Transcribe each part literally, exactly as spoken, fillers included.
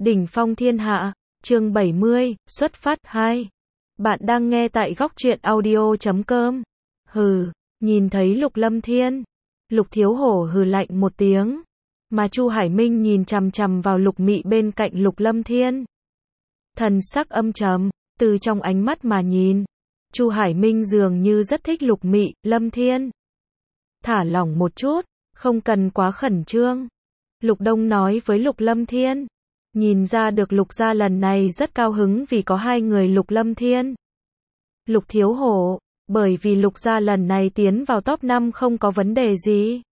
Đỉnh phong thiên hạ, chương bảy mươi, xuất phát hai. Bạn đang nghe tại góc truyện audio chấm com. Hừ, nhìn thấy Lục Lâm Thiên. Lục Thiếu Hổ hừ lạnh một tiếng. Mà Chu Hải Minh nhìn chằm chằm vào Lục Mị bên cạnh Lục Lâm Thiên. Thần sắc âm trầm, từ trong ánh mắt mà nhìn. Chu Hải Minh dường như rất thích Lục Mị, Lâm Thiên. Thả lỏng một chút, không cần quá khẩn trương. Lục Đông nói với Lục Lâm Thiên. Nhìn ra được Lục gia lần này rất cao hứng vì có hai người Lục Lâm Thiên. Lục Thiếu Hổ, bởi vì Lục gia lần này tiến vào top năm không có vấn đề gì.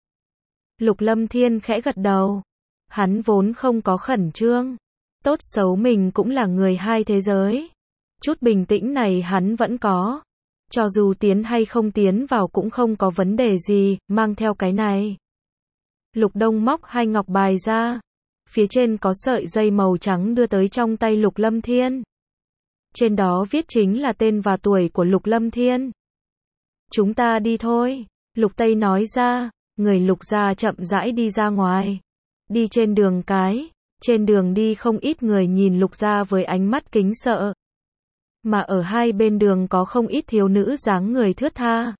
Lục Lâm Thiên khẽ gật đầu. Hắn vốn không có khẩn trương. Tốt xấu mình cũng là người hai thế giới. Chút bình tĩnh này hắn vẫn có. Cho dù tiến hay không tiến vào cũng không có vấn đề gì, mang theo cái này. Lục Đông móc hai ngọc bài ra. Phía trên có sợi dây màu trắng đưa tới trong tay Lục Lâm Thiên. Trên đó viết chính là tên và tuổi của Lục Lâm Thiên. Chúng ta đi thôi, Lục Tây nói ra, người Lục gia chậm rãi đi ra ngoài. Đi trên đường cái, trên đường đi không ít người nhìn Lục gia với ánh mắt kính sợ. Mà ở hai bên đường có không ít thiếu nữ dáng người thướt tha.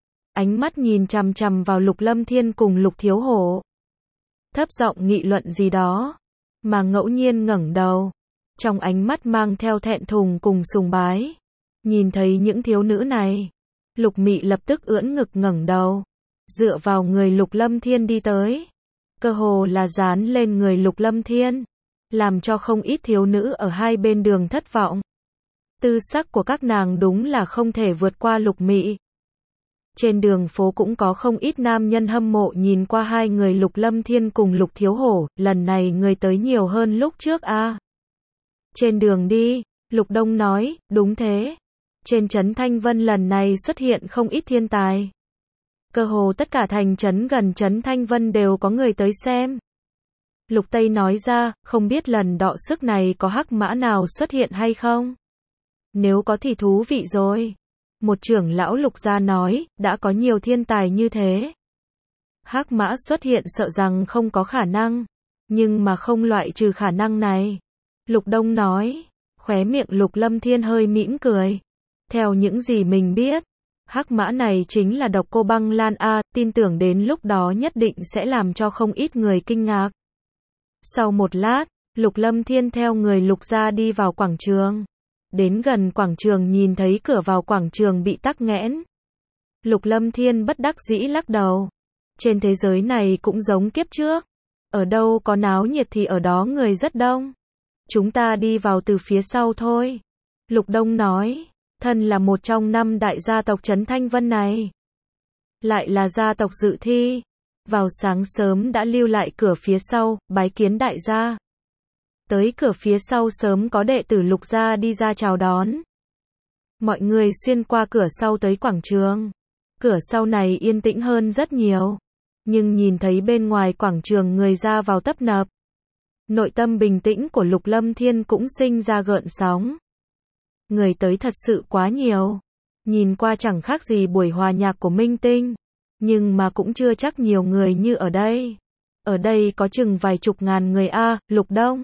Ánh mắt nhìn chằm chằm vào Lục Lâm Thiên cùng Lục Thiếu Hổ. Thấp giọng nghị luận gì đó, mà ngẫu nhiên ngẩng đầu, trong ánh mắt mang theo thẹn thùng cùng sùng bái. Nhìn thấy những thiếu nữ này, Lục Mị lập tức ưỡn ngực ngẩng đầu, dựa vào người Lục Lâm Thiên đi tới, cơ hồ là dán lên người Lục Lâm Thiên, làm cho không ít thiếu nữ ở hai bên đường thất vọng. Tư sắc của các nàng đúng là không thể vượt qua Lục Mị. Trên đường phố cũng có không ít nam nhân hâm mộ nhìn qua hai người Lục Lâm Thiên cùng Lục Thiếu Hổ, lần này người tới nhiều hơn lúc trước a. À. Trên đường đi, Lục Đông nói, đúng thế. Trên trấn Thanh Vân lần này xuất hiện không ít thiên tài. Cơ hồ tất cả thành trấn gần trấn Thanh Vân đều có người tới xem. Lục Tây nói ra, không biết lần đọ sức này có hắc mã nào xuất hiện hay không? Nếu có thì thú vị rồi. Một trưởng lão Lục gia nói, đã có nhiều thiên tài như thế. Hắc mã xuất hiện sợ rằng không có khả năng, nhưng mà không loại trừ khả năng này. Lục Đông nói, khóe miệng Lục Lâm Thiên hơi mỉm cười. Theo những gì mình biết, hắc mã này chính là độc cô băng lan a, tin tưởng đến lúc đó nhất định sẽ làm cho không ít người kinh ngạc. Sau một lát, Lục Lâm Thiên theo người Lục gia đi vào quảng trường. Đến gần quảng trường nhìn thấy cửa vào quảng trường bị tắc nghẽn. Lục Lâm Thiên bất đắc dĩ lắc đầu. Trên thế giới này cũng giống kiếp trước. Ở đâu có náo nhiệt thì ở đó người rất đông. Chúng ta đi vào từ phía sau thôi. Lục Đông nói, thân là một trong năm đại gia tộc trấn Thanh Vân này. Lại là gia tộc dự thi. Vào sáng sớm đã lưu lại cửa phía sau, bái kiến đại gia. Tới cửa phía sau sớm có đệ tử Lục gia đi ra chào đón. Mọi người xuyên qua cửa sau tới quảng trường. Cửa sau này yên tĩnh hơn rất nhiều. Nhưng nhìn thấy bên ngoài quảng trường người ra vào tấp nập. Nội tâm bình tĩnh của Lục Lâm Thiên cũng sinh ra gợn sóng. Người tới thật sự quá nhiều. Nhìn qua chẳng khác gì buổi hòa nhạc của Minh Tinh. Nhưng mà cũng chưa chắc nhiều người như ở đây. Ở đây có chừng vài chục ngàn người a, à, Lục Đông.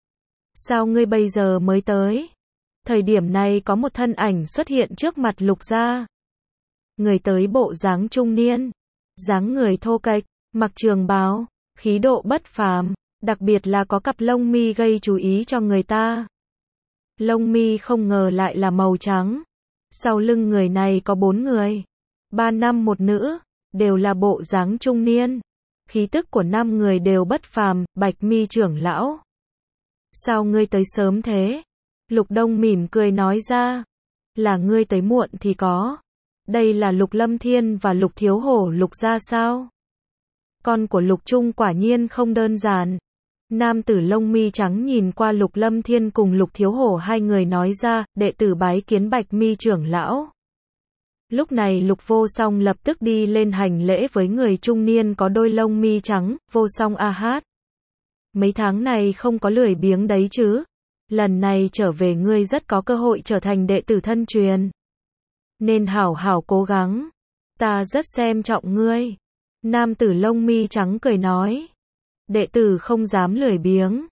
Sao ngươi bây giờ mới tới? Thời điểm này có một thân ảnh xuất hiện trước mặt Lục gia. Người tới bộ dáng trung niên, dáng người thô kệch, mặc trường bào, khí độ bất phàm, đặc biệt là có cặp lông mi gây chú ý cho người ta. Lông mi không ngờ lại là màu trắng. Sau lưng người này có bốn người, ba nam một nữ, đều là bộ dáng trung niên. Khí tức của năm người đều bất phàm, Bạch Mi trưởng lão. Sao ngươi tới sớm thế? Lục Đông mỉm cười nói ra. Là ngươi tới muộn thì có. Đây là Lục Lâm Thiên và Lục Thiếu Hổ Lục gia sao? Con của Lục Trung quả nhiên không đơn giản. Nam tử lông mi trắng nhìn qua Lục Lâm Thiên cùng Lục Thiếu Hổ hai người nói ra, đệ tử bái kiến Bạch Mi trưởng lão. Lúc này Lục Vô Song lập tức đi lên hành lễ với người trung niên có đôi lông mi trắng, Vô Song a hát. Mấy tháng này không có lười biếng đấy chứ. Lần này trở về ngươi rất có cơ hội trở thành đệ tử thân truyền. Nên hảo hảo cố gắng. Ta rất xem trọng ngươi. Nam tử lông mi trắng cười nói. Đệ tử không dám lười biếng.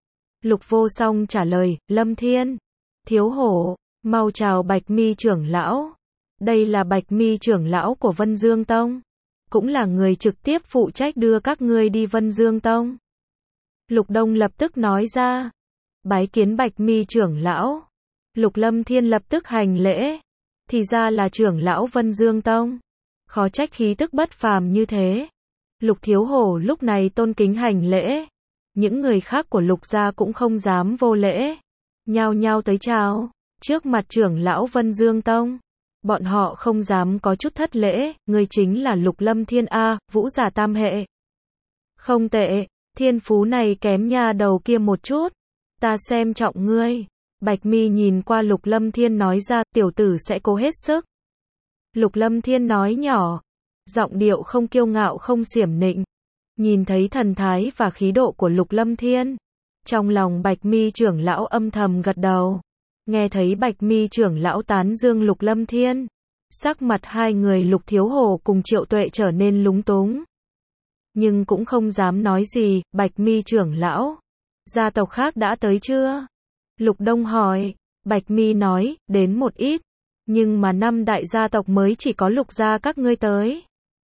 Lục Vô Song trả lời, Lâm Thiên, Thiếu Hổ, mau chào Bạch Mi trưởng lão. Đây là Bạch Mi trưởng lão của Vân Dương Tông, cũng là người trực tiếp phụ trách đưa các ngươi đi Vân Dương Tông. Lục Đông lập tức nói ra, bái kiến Bạch Mi trưởng lão. Lục Lâm Thiên lập tức hành lễ, thì ra là trưởng lão Vân Dương Tông, khó trách khí tức bất phàm như thế. Lục Thiếu Hổ lúc này tôn kính hành lễ, những người khác của Lục gia cũng không dám vô lễ, nhao nhao tới chào, trước mặt trưởng lão Vân Dương Tông. Bọn họ không dám có chút thất lễ, người chính là Lục Lâm Thiên a, vũ giả tam hệ. Không tệ, thiên phú này kém nha đầu kia một chút, ta xem trọng ngươi. Bạch Mi nhìn qua Lục Lâm Thiên nói ra, tiểu tử sẽ cố hết sức. Lục Lâm Thiên nói nhỏ, giọng điệu không kiêu ngạo không xiểm nịnh. Nhìn thấy thần thái và khí độ của Lục Lâm Thiên, trong lòng Bạch Mi trưởng lão âm thầm gật đầu. Nghe thấy Bạch Mi trưởng lão tán dương Lục Lâm Thiên, sắc mặt hai người Lục Thiếu Hổ cùng Triệu Tuệ trở nên lúng túng. Nhưng cũng không dám nói gì. Bạch Mi trưởng lão, gia tộc khác đã tới chưa? Lục Đông hỏi. Bạch Mi nói, đến một ít, nhưng mà năm đại gia tộc mới chỉ có Lục gia các ngươi tới.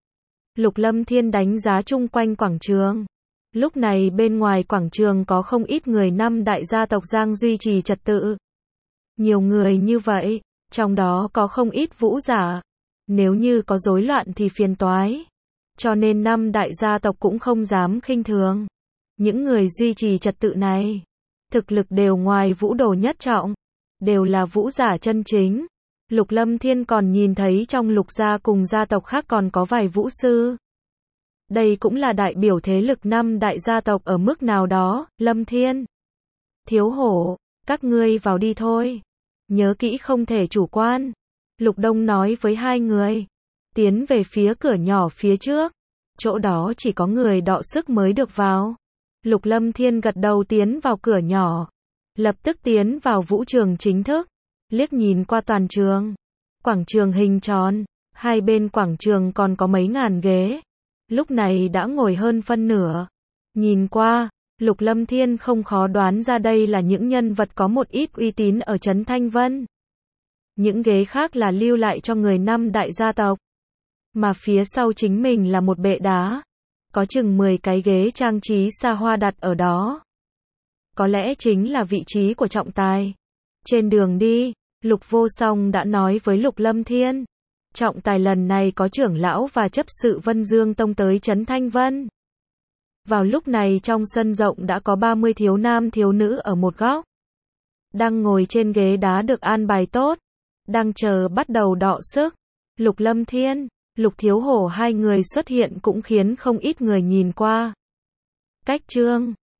Lục Lâm Thiên đánh giá chung quanh quảng trường. Lúc này bên ngoài quảng trường có không ít người năm đại gia tộc giang duy trì trật tự. Nhiều người như vậy, trong đó có không ít vũ giả. Nếu như có rối loạn thì phiền toái. Cho nên năm đại gia tộc cũng không dám khinh thường. Những người duy trì trật tự này, thực lực đều ngoài vũ đồ nhất trọng, đều là vũ giả chân chính. Lục Lâm Thiên còn nhìn thấy trong Lục gia cùng gia tộc khác còn có vài vũ sư. Đây cũng là đại biểu thế lực năm đại gia tộc ở mức nào đó. Lâm Thiên, Thiếu Hổ, các ngươi vào đi thôi. Nhớ kỹ không thể chủ quan. Lục Đông nói với hai người. Tiến về phía cửa nhỏ phía trước. Chỗ đó chỉ có người đọ sức mới được vào. Lục Lâm Thiên gật đầu tiến vào cửa nhỏ. Lập tức tiến vào vũ trường chính thức. Liếc nhìn qua toàn trường. Quảng trường hình tròn. Hai bên quảng trường còn có mấy ngàn ghế. Lúc này đã ngồi hơn phân nửa. Nhìn qua, Lục Lâm Thiên không khó đoán ra đây là những nhân vật có một ít uy tín ở Trấn Thanh Vân. Những ghế khác là lưu lại cho người năm đại gia tộc. Mà phía sau chính mình là một bệ đá. Có chừng mười cái ghế trang trí xa hoa đặt ở đó. Có lẽ chính là vị trí của trọng tài. Trên đường đi, Lục Vô Song đã nói với Lục Lâm Thiên. Trọng tài lần này có trưởng lão và chấp sự Vân Dương Tông tới Trấn Thanh Vân. Vào lúc này trong sân rộng đã có ba mươi thiếu nam thiếu nữ ở một góc. Đang ngồi trên ghế đá được an bài tốt. Đang chờ bắt đầu đọ sức. Lục Lâm Thiên, Lục Thiếu Hổ hai người xuất hiện cũng khiến không ít người nhìn qua. Cách chương